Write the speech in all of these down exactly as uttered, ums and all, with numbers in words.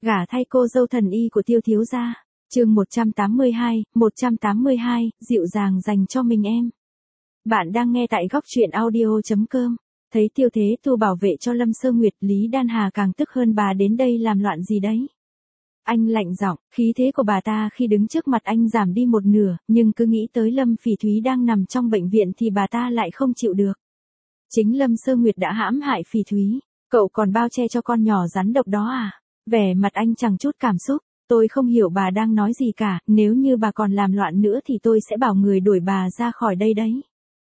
Gả thay cô dâu thần y của Tiêu thiếu gia. Chương một trăm tám mươi hai, một trăm tám mươi hai, dịu dàng dành cho mình em. Bạn đang nghe tại góc truyện audio chấm com. Thấy Tiêu Thế Tu bảo vệ cho Lâm Sơ Nguyệt, Lý Đan Hà càng tức hơn, bà đến đây làm loạn gì đấy? Anh lạnh giọng, khí thế của bà ta khi đứng trước mặt anh giảm đi một nửa, nhưng cứ nghĩ tới Lâm Phỉ Thúy đang nằm trong bệnh viện thì bà ta lại không chịu được. Chính Lâm Sơ Nguyệt đã hãm hại Phỉ Thúy, cậu còn bao che cho con nhỏ rắn độc đó à? Vẻ mặt anh chẳng chút cảm xúc. Tôi không hiểu bà đang nói gì cả, nếu như bà còn làm loạn nữa thì tôi sẽ bảo người đuổi bà ra khỏi đây đấy.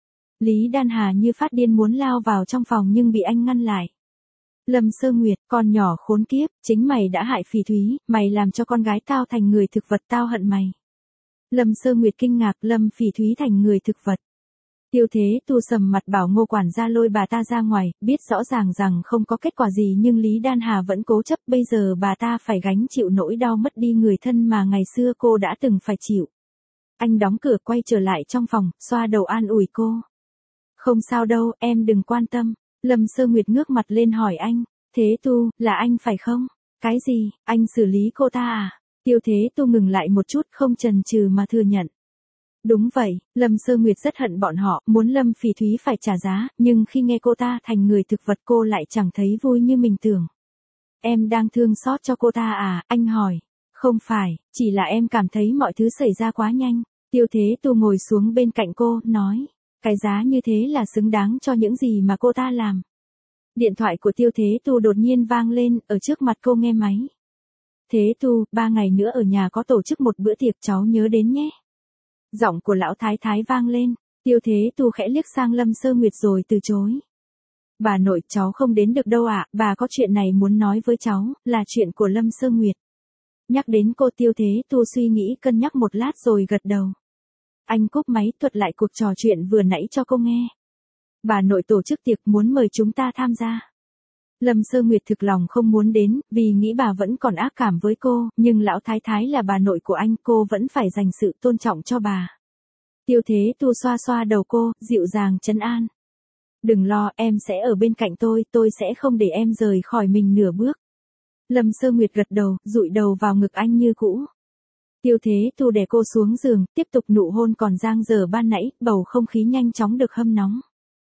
Lý Đan Hà như phát điên muốn lao vào trong phòng nhưng bị anh ngăn lại. Lâm Sơ Nguyệt, con nhỏ khốn kiếp, chính mày đã hại Phỉ Thúy, mày làm cho con gái tao thành người thực vật, tao hận mày. Lâm Sơ Nguyệt kinh ngạc, Lâm Phỉ Thúy thành người thực vật. Tiêu Thế Tu sầm mặt bảo Ngô quản gia lôi bà ta ra ngoài, biết rõ ràng rằng không có kết quả gì nhưng Lý Đan Hà vẫn cố chấp, bây giờ bà ta phải gánh chịu nỗi đau mất đi người thân mà ngày xưa cô đã từng phải chịu. Anh đóng cửa quay trở lại trong phòng, xoa đầu an ủi cô. Không sao đâu, em đừng quan tâm. Lâm Sơ Nguyệt ngước mặt lên hỏi anh, Thế Tu, là anh phải không? Cái gì, anh xử lý cô ta à? Tiêu Thế Tu ngừng lại một chút, không chần chừ mà thừa nhận. Đúng vậy, Lâm Sơ Nguyệt rất hận bọn họ, muốn Lâm Phỉ Thúy phải trả giá, nhưng khi nghe cô ta thành người thực vật cô lại chẳng thấy vui như mình tưởng. Em đang thương xót cho cô ta à, anh hỏi. Không phải, chỉ là em cảm thấy mọi thứ xảy ra quá nhanh. Tiêu Thế Tu ngồi xuống bên cạnh cô, nói. Cái giá như thế là xứng đáng cho những gì mà cô ta làm. Điện thoại của Tiêu Thế Tu đột nhiên vang lên, ở trước mặt cô nghe máy. Thế Tu, ba ngày nữa ở nhà có tổ chức một bữa tiệc, cháu nhớ đến nhé. Giọng của lão thái thái vang lên, Tiêu Thế Tu khẽ liếc sang Lâm Sơ Nguyệt rồi từ chối. Bà nội, cháu không đến được đâu ạ, bà có chuyện này muốn nói với cháu, là chuyện của Lâm Sơ Nguyệt. Nhắc đến cô, Tiêu Thế Tu suy nghĩ cân nhắc một lát rồi gật đầu. Anh cúp máy thuật lại cuộc trò chuyện vừa nãy cho cô nghe. Bà nội tổ chức tiệc muốn mời chúng ta tham gia. Lâm Sơ Nguyệt thực lòng không muốn đến, vì nghĩ bà vẫn còn ác cảm với cô, nhưng lão thái thái là bà nội của anh, cô vẫn phải dành sự tôn trọng cho bà. Tiêu Thế Tu xoa xoa đầu cô, dịu dàng trấn an. Đừng lo, em sẽ ở bên cạnh tôi, tôi sẽ không để em rời khỏi mình nửa bước. Lâm Sơ Nguyệt gật đầu, dụi đầu vào ngực anh như cũ. Tiêu Thế Tu đè cô xuống giường, tiếp tục nụ hôn còn dang dở ban nãy, bầu không khí nhanh chóng được hâm nóng.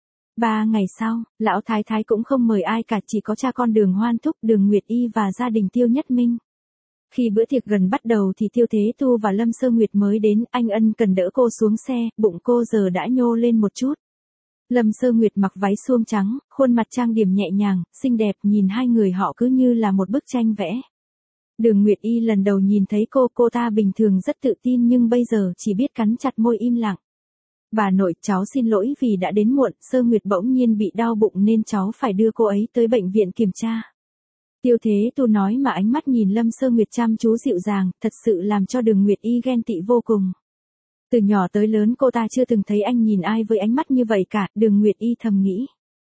Ba ngày sau, lão thái thái cũng không mời ai cả, chỉ có cha con Đường Hoan Thúc, Đường Nguyệt Y và gia đình Tiêu Nhất Minh. Khi bữa tiệc gần bắt đầu thì Tiêu Thế Tu và Lâm Sơ Nguyệt mới đến, anh ân cần đỡ cô xuống xe, bụng cô giờ đã nhô lên một chút. Lâm Sơ Nguyệt mặc váy suông trắng, khuôn mặt trang điểm nhẹ nhàng, xinh đẹp, nhìn hai người họ cứ như là một bức tranh vẽ. Đường Nguyệt Y lần đầu nhìn thấy cô, cô ta bình thường rất tự tin nhưng bây giờ chỉ biết cắn chặt môi im lặng. Bà nội, cháu xin lỗi vì đã đến muộn, Sơ Nguyệt bỗng nhiên bị đau bụng nên cháu phải đưa cô ấy tới bệnh viện kiểm tra. Tiêu Thế Tu nói mà ánh mắt nhìn Lâm Sơ Nguyệt chăm chú dịu dàng, thật sự làm cho Đường Nguyệt Y ghen tị vô cùng. Từ nhỏ tới lớn cô ta chưa từng thấy anh nhìn ai với ánh mắt như vậy cả, Đường Nguyệt Y thầm nghĩ.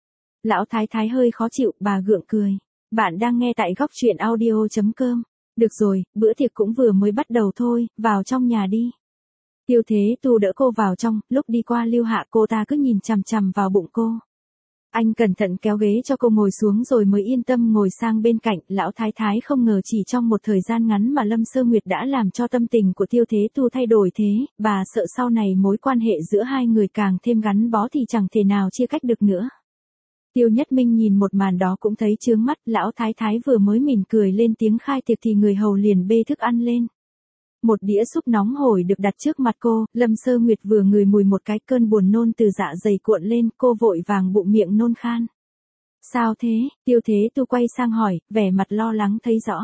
Lão thái thái hơi khó chịu, bà gượng cười. Bạn đang nghe tại góc truyện audio chấm com. Được rồi, bữa tiệc cũng vừa mới bắt đầu thôi, vào trong nhà đi. Tiêu Thế Tu đỡ cô vào trong, lúc đi qua Lưu Hạ cô ta cứ nhìn chằm chằm vào bụng cô. Anh cẩn thận kéo ghế cho cô ngồi xuống rồi mới yên tâm ngồi sang bên cạnh, lão thái thái không ngờ chỉ trong một thời gian ngắn mà Lâm Sơ Nguyệt đã làm cho tâm tình của Tiêu Thế Tu thay đổi thế, bà sợ sau này mối quan hệ giữa hai người càng thêm gắn bó thì chẳng thể nào chia cách được nữa. Tiêu Nhất Minh nhìn một màn đó cũng thấy chướng mắt, lão thái thái vừa mới mỉm cười lên tiếng khai tiệc thì người hầu liền bê thức ăn lên. Một đĩa súp nóng hổi được đặt trước mặt cô, Lâm Sơ Nguyệt vừa ngửi mùi một cái cơn buồn nôn từ dạ dày cuộn lên, cô vội vàng bụng miệng nôn khan. Sao thế? Tiêu Thế Tu quay sang hỏi, vẻ mặt lo lắng thấy rõ.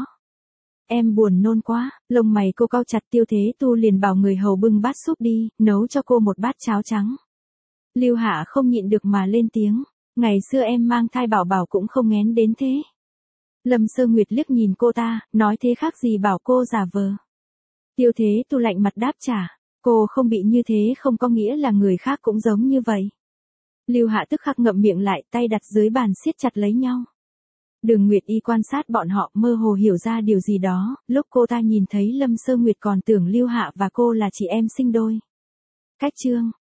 Em buồn nôn quá, lông mày cô cau chặt. Tiêu Thế Tu liền bảo người hầu bưng bát súp đi, nấu cho cô một bát cháo trắng. Lưu Hạ không nhịn được mà lên tiếng, ngày xưa em mang thai bảo bảo cũng không nghén đến thế. Lâm Sơ Nguyệt liếc nhìn cô ta, nói thế khác gì bảo cô giả vờ. Tiêu Thế Tu lạnh mặt đáp trả, cô không bị như thế không có nghĩa là người khác cũng giống như vậy. Lưu Hạ tức khắc ngậm miệng lại, tay đặt dưới bàn siết chặt lấy nhau. Đường Nguyệt Y quan sát bọn họ, mơ hồ hiểu ra điều gì đó, lúc cô ta nhìn thấy Lâm Sơ Nguyệt còn tưởng Lưu Hạ và cô là chị em sinh đôi. Cách chương